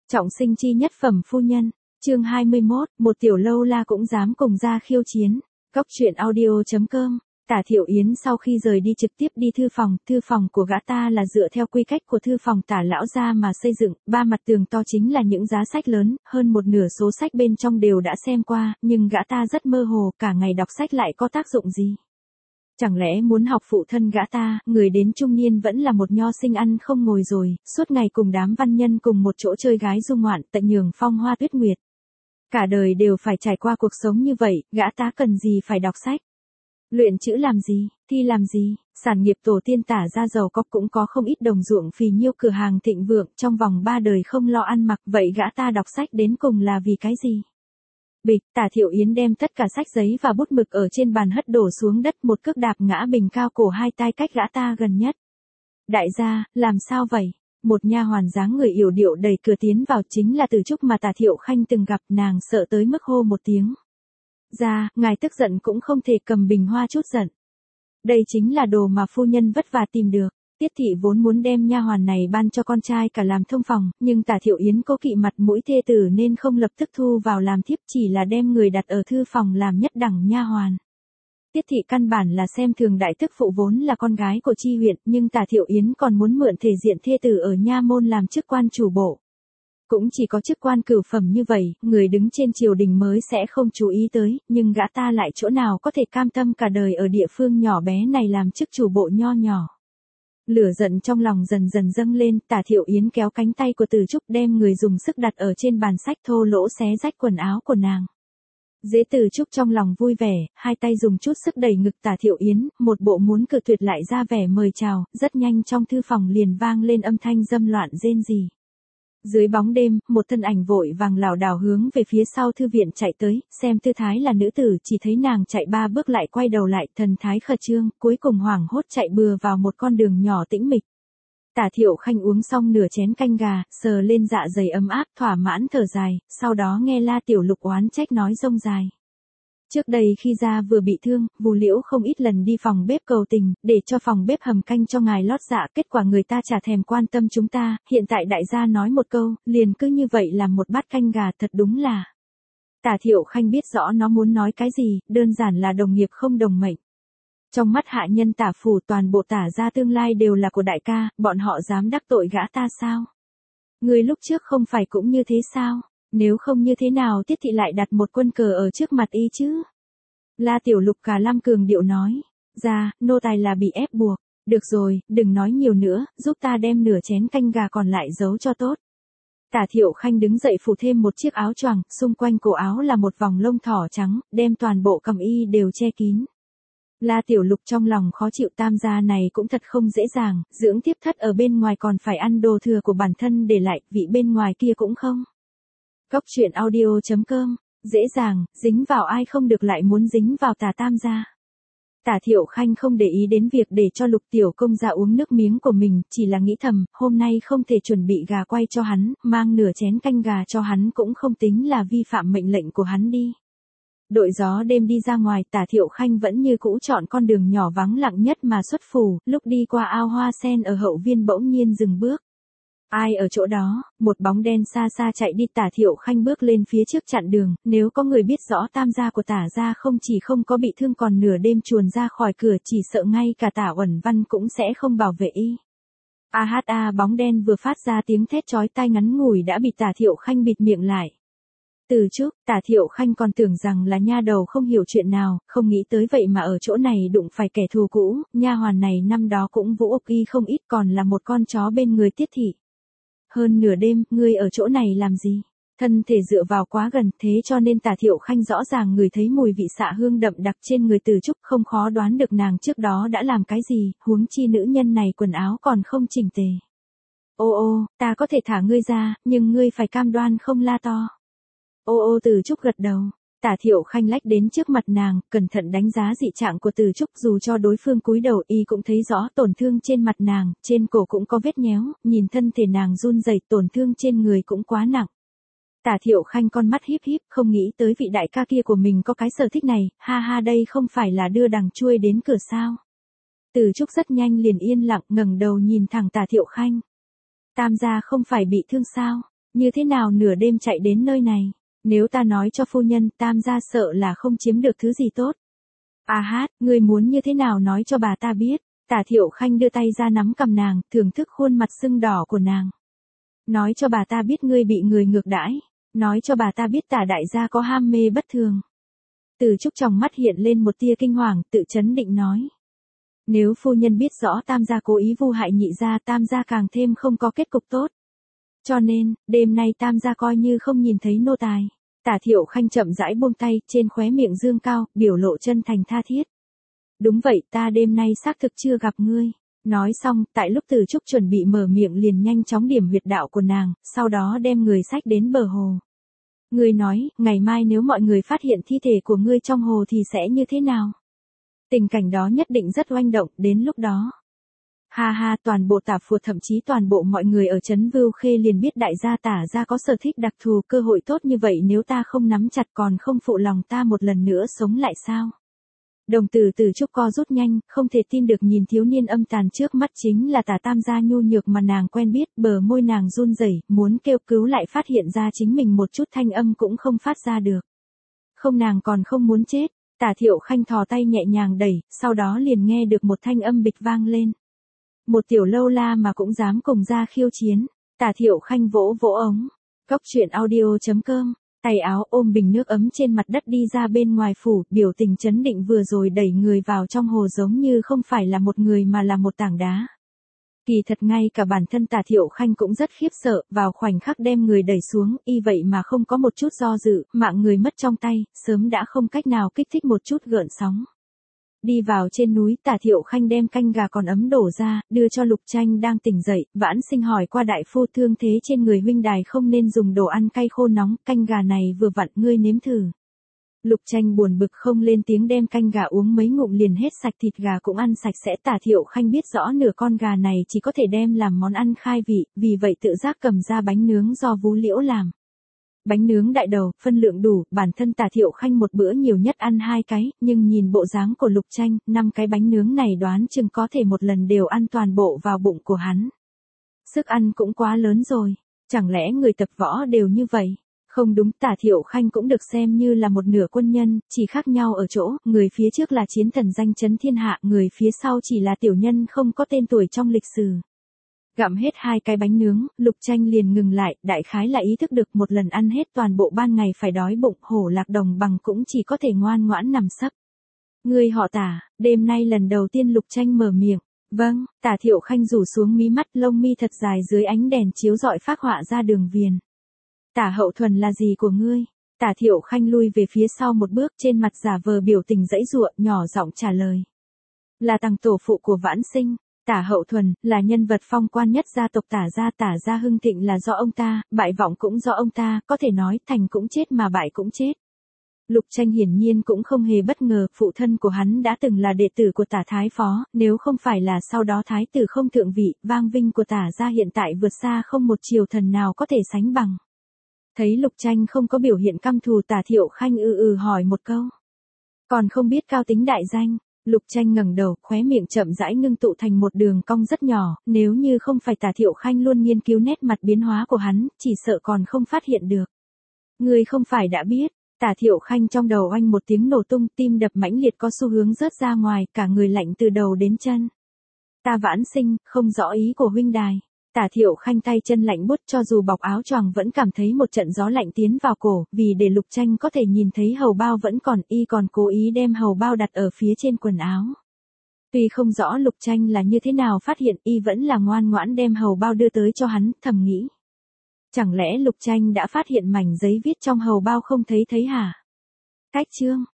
Trọng sinh chi nhất phẩm phu nhân, chương 21, một tiểu lâu la cũng dám cùng ra khiêu chiến. Góc truyện audio.com. Tả Thiệu Yến sau khi rời đi trực tiếp đi thư phòng của gã ta là dựa theo quy cách của thư phòng Tả lão gia mà xây dựng, ba mặt tường to chính là những giá sách lớn, hơn một nửa số sách bên trong đều đã xem qua, nhưng gã ta rất mơ hồ, cả ngày đọc sách lại có tác dụng gì? Chẳng lẽ muốn học phụ thân gã ta, người đến trung niên vẫn là một nho sinh ăn không ngồi rồi, suốt ngày cùng đám văn nhân cùng một chỗ chơi gái du ngoạn, tận nhường phong hoa tuyết nguyệt. Cả đời đều phải trải qua cuộc sống như vậy, gã ta cần gì phải đọc sách? Luyện chữ làm gì, thi làm gì, sản nghiệp tổ tiên Tả gia giàu có cũng có không ít đồng ruộng phì nhiêu cửa hàng thịnh vượng, trong vòng 3 đời không lo ăn mặc, vậy gã ta đọc sách đến cùng là vì cái gì? Bịch, Tả Thiệu Yến đem tất cả sách giấy và bút mực ở trên bàn hất đổ xuống đất, một cước đạp ngã bình cao cổ hai tay cách gã ta gần nhất. Đại gia, làm sao vậy? Một nha hoàn dáng người yểu điệu đẩy cửa tiến vào, chính là Từ Trúc mà Tả Thiệu Khanh từng gặp, nàng sợ tới mức hô một tiếng. Ra, ngài tức giận cũng không thể cầm bình hoa chút giận. Đây chính là đồ mà phu nhân vất vả tìm được. Tiết thị vốn muốn đem nha hoàn này ban cho con trai cả làm thông phòng, nhưng Tả Thiệu Yến cố kỵ mặt mũi thê tử nên không lập tức thu vào làm thiếp, chỉ là đem người đặt ở thư phòng làm nhất đẳng nha hoàn. Tiết thị căn bản là xem thường đại tức phụ vốn là con gái của chi huyện, nhưng Tả Thiệu Yến còn muốn mượn thể diện thê tử ở nha môn làm chức quan chủ bộ. Cũng chỉ có chức quan cửu phẩm như vậy, người đứng trên triều đình mới sẽ không chú ý tới, nhưng gã ta lại chỗ nào có thể cam tâm cả đời ở địa phương nhỏ bé này làm chức chủ bộ nho nhỏ. Lửa giận trong lòng dần dần dâng lên, Tả Thiệu Yến kéo cánh tay của Từ Trúc đem người dùng sức đặt ở trên bàn sách, thô lỗ xé rách quần áo của nàng. Dễ Từ Trúc trong lòng vui vẻ, hai tay dùng chút sức đẩy ngực Tả Thiệu Yến, một bộ muốn cự tuyệt lại ra vẻ mời chào, rất nhanh trong thư phòng liền vang lên âm thanh dâm loạn rên rỉ. Dưới bóng đêm, một thân ảnh vội vàng lảo đảo hướng về phía sau thư viện chạy tới, xem tư thái là nữ tử, chỉ thấy nàng chạy 3 bước lại quay đầu lại, thần thái khẩn trương, cuối cùng hoảng hốt chạy bừa vào một con đường nhỏ tĩnh mịch. Tả Thiệu Khanh uống xong nửa chén canh gà, sờ lên dạ dày ấm áp, thỏa mãn thở dài, sau đó nghe La Tiểu Lục oán trách nói rông dài. Trước đây khi gia vừa bị thương, Vu Liễu không ít lần đi phòng bếp cầu tình, để cho phòng bếp hầm canh cho ngài lót dạ, kết quả người ta chả thèm quan tâm chúng ta, hiện tại đại gia nói một câu, liền cứ như vậy làm một bát canh gà, thật đúng là. Tả Thiệu Khanh biết rõ nó muốn nói cái gì, đơn giản là đồng nghiệp không đồng mệnh. Trong mắt hạ nhân Tả phủ toàn bộ Tả gia tương lai đều là của đại ca, bọn họ dám đắc tội gã ta sao? Người lúc trước không phải cũng như thế sao? Nếu không như thế nào Tiết thị lại đặt một quân cờ ở trước mặt y chứ? La Tiểu Lục cả lâm cường điệu nói. Ra, nô tài là bị ép buộc. Được rồi, đừng nói nhiều nữa, giúp ta đem nửa chén canh gà còn lại giấu cho tốt. Tả Thiệu Khanh đứng dậy phủ thêm một chiếc áo choàng, xung quanh cổ áo là một vòng lông thỏ trắng, đem toàn bộ cằm y đều che kín. La Tiểu Lục trong lòng khó chịu, tam gia này cũng thật không dễ dàng, dưỡng tiếp thất ở bên ngoài còn phải ăn đồ thừa của bản thân để lại, vị bên ngoài kia cũng không. Góc truyện audio.com, dễ dàng, dính vào ai không được lại muốn dính vào Tả tam gia. Tả Thiệu Khanh không để ý đến việc để cho Lục tiểu công gia uống nước miếng của mình, chỉ là nghĩ thầm, hôm nay không thể chuẩn bị gà quay cho hắn, mang nửa chén canh gà cho hắn cũng không tính là vi phạm mệnh lệnh của hắn đi. Đội gió đêm đi ra ngoài, Tả Thiệu Khanh vẫn như cũ chọn con đường nhỏ vắng lặng nhất mà xuất phủ, lúc đi qua ao hoa sen ở hậu viên bỗng nhiên dừng bước. Ai ở chỗ đó, một bóng đen xa xa chạy đi, Tả Thiệu Khanh bước lên phía trước chặn đường, nếu có người biết rõ tam gia của Tả gia không chỉ không có bị thương còn nửa đêm chuồn ra khỏi cửa, chỉ sợ ngay cả Tả Uẩn Văn cũng sẽ không bảo vệ y. Bóng đen vừa phát ra tiếng thét chói tai ngắn ngủi đã bị Tả Thiệu Khanh bịt miệng lại. Từ trước, Tả Thiệu Khanh còn tưởng rằng là nha đầu không hiểu chuyện nào, không nghĩ tới vậy mà ở chỗ này đụng phải kẻ thù cũ, nha hoàn này năm đó cũng vũ ốc y không ít, còn là một con chó bên người Tiết thị. Hơn nửa đêm, ngươi ở chỗ này làm gì? Thân thể dựa vào quá gần, thế cho nên Tả Thiệu Khanh rõ ràng ngửi thấy mùi vị xạ hương đậm đặc trên người Từ Trúc, không khó đoán được nàng trước đó đã làm cái gì, huống chi nữ nhân này quần áo còn không chỉnh tề. Ô, ta có thể thả ngươi ra, nhưng ngươi phải cam đoan không la to. Ô, Từ Trúc gật đầu. Tả Thiệu Khanh lách đến trước mặt nàng, cẩn thận đánh giá dị trạng của Từ Trúc, dù cho đối phương cúi đầu y cũng thấy rõ tổn thương trên mặt nàng, trên cổ cũng có vết nhéo, nhìn thân thể nàng run rẩy, tổn thương trên người cũng quá nặng. Tả Thiệu Khanh con mắt híp híp, không nghĩ tới vị đại ca kia của mình có cái sở thích này, ha đây không phải là đưa đằng chuôi đến cửa sao. Từ Trúc rất nhanh liền yên lặng ngẩng đầu nhìn thẳng Tả Thiệu Khanh. Tam gia không phải bị thương sao? Như thế nào nửa đêm chạy đến nơi này? Nếu ta nói cho phu nhân, Tam gia sợ là không chiếm được thứ gì tốt. À hát, ngươi muốn như thế nào nói cho bà ta biết? Tả Thiệu Khanh đưa tay ra nắm cầm nàng, thưởng thức khuôn mặt sưng đỏ của nàng. Nói cho bà ta biết ngươi bị người ngược đãi. Nói cho bà ta biết Tả đại gia có ham mê bất thường. Từ Trúc trong mắt hiện lên một tia kinh hoàng, tự chấn định nói. Nếu phu nhân biết rõ Tam gia cố ý vu hại nhị gia, Tam gia càng thêm không có kết cục tốt. Cho nên, đêm nay Tam gia coi như không nhìn thấy nô tài. Tả Thiệu Khanh chậm rãi buông tay, trên khóe miệng dương cao, biểu lộ chân thành tha thiết. Đúng vậy, ta đêm nay xác thực chưa gặp ngươi. Nói xong, tại lúc Từ Trúc chuẩn bị mở miệng liền nhanh chóng điểm huyệt đạo của nàng, sau đó đem người xách đến bờ hồ. Ngươi nói, ngày mai nếu mọi người phát hiện thi thể của ngươi trong hồ thì sẽ như thế nào? Tình cảnh đó nhất định rất oanh động, đến lúc đó. Ha ha, toàn bộ Tả Phùa thậm chí toàn bộ mọi người ở trấn Vưu Khê liền biết đại gia Tả gia có sở thích đặc thù, cơ hội tốt như vậy nếu ta không nắm chặt còn không phụ lòng ta một lần nữa sống lại sao? Đồng tử Từ Trúc co rút nhanh, không thể tin được nhìn thiếu niên âm tàn trước mắt chính là Tả Tam gia nhu nhược mà nàng quen biết, bờ môi nàng run rẩy, muốn kêu cứu lại phát hiện ra chính mình một chút thanh âm cũng không phát ra được. Không, nàng còn không muốn chết. Tả Thiệu Khanh thò tay nhẹ nhàng đẩy, sau đó liền nghe được một thanh âm bịch vang lên. Một tiểu lâu la mà cũng dám cùng ra khiêu chiến. Tả Thiệu Khanh vỗ vỗ ống. Cóc truyện audio.com. Tay áo ôm bình nước ấm trên mặt đất đi ra bên ngoài phủ, biểu tình chấn định vừa rồi đẩy người vào trong hồ giống như không phải là một người mà là một tảng đá. Kỳ thật ngay cả bản thân Tả Thiệu Khanh cũng rất khiếp sợ, vào khoảnh khắc đem người đẩy xuống, y vậy mà không có một chút do dự, mạng người mất trong tay, sớm đã không cách nào kích thích một chút gợn sóng. Đi vào trên núi, Tả Thiệu Khanh đem canh gà còn ấm đổ ra, đưa cho Lục Tranh đang tỉnh dậy, Vãn Sinh hỏi qua đại phu thương thế trên người huynh đài không nên dùng đồ ăn cay khô nóng, canh gà này vừa vặn ngươi nếm thử. Lục Tranh buồn bực không lên tiếng đem canh gà uống mấy ngụm liền hết sạch, thịt gà cũng ăn sạch sẽ. Tả Thiệu Khanh biết rõ nửa con gà này chỉ có thể đem làm món ăn khai vị, vì vậy tự giác cầm ra bánh nướng do Vú Liễu làm. Bánh nướng đại đầu, phân lượng đủ, bản thân Tả Thiệu Khanh một bữa nhiều nhất ăn 2 cái, nhưng nhìn bộ dáng của Lục Tranh, 5 cái bánh nướng này đoán chừng có thể một lần đều ăn toàn bộ vào bụng của hắn. Sức ăn cũng quá lớn rồi, chẳng lẽ người tập võ đều như vậy? Không đúng, Tả Thiệu Khanh cũng được xem như là một nửa quân nhân, chỉ khác nhau ở chỗ, người phía trước là chiến thần danh chấn thiên hạ, người phía sau chỉ là tiểu nhân không có tên tuổi trong lịch sử. Gặm hết 2 cái bánh nướng, Lục Tranh liền ngừng lại, đại khái là ý thức được một lần ăn hết toàn bộ ban ngày phải đói bụng, Hổ Lạc Đồng Bằng cũng chỉ có thể ngoan ngoãn nằm sấp. Người họ Tả, đêm nay lần đầu tiên Lục Tranh mở miệng. Vâng, Tả Thiệu Khanh rủ xuống mí mắt, lông mi thật dài dưới ánh đèn chiếu rọi phác họa ra đường viền. Tả Hậu Thuần là gì của ngươi? Tả Thiệu Khanh lui về phía sau một bước, trên mặt giả vờ biểu tình giãy giụa, nhỏ giọng trả lời. Là tằng tổ phụ của Vãn Sinh. Tả Hậu Thuần, là nhân vật phong quan nhất gia tộc Tả gia hưng thịnh là do ông ta, bại vọng cũng do ông ta, có thể nói thành cũng chết mà bại cũng chết. Lục Tranh hiển nhiên cũng không hề bất ngờ, phụ thân của hắn đã từng là đệ tử của Tả Thái Phó, nếu không phải là sau đó Thái tử không thượng vị, vang vinh của Tả gia hiện tại vượt xa không một triều thần nào có thể sánh bằng. Thấy Lục Tranh không có biểu hiện căm thù, Tả Thiệu Khanh hỏi một câu. Còn không biết cao tính đại danh. Lục Tranh ngẩng đầu, khóe miệng chậm rãi ngưng tụ thành một đường cong rất nhỏ, nếu như không phải Tả Thiệu Khanh luôn nghiên cứu nét mặt biến hóa của hắn, chỉ sợ còn không phát hiện được. Ngươi không phải đã biết? Tả Thiệu Khanh trong đầu oanh một tiếng nổ tung, tim đập mãnh liệt có xu hướng rớt ra ngoài, cả người lạnh từ đầu đến chân. Ta Vãn Sinh, không rõ ý của huynh đài. Tả Thiệu Khanh tay chân lạnh buốt, cho dù bọc áo choàng vẫn cảm thấy một trận gió lạnh tiến vào cổ, vì để Lục Tranh có thể nhìn thấy hầu bao vẫn còn, y còn cố ý đem hầu bao đặt ở phía trên quần áo. Tuy không rõ Lục Tranh là như thế nào phát hiện, y vẫn là ngoan ngoãn đem hầu bao đưa tới cho hắn, thầm nghĩ. Chẳng lẽ Lục Tranh đã phát hiện mảnh giấy viết trong hầu bao không thấy hả? Cách chương.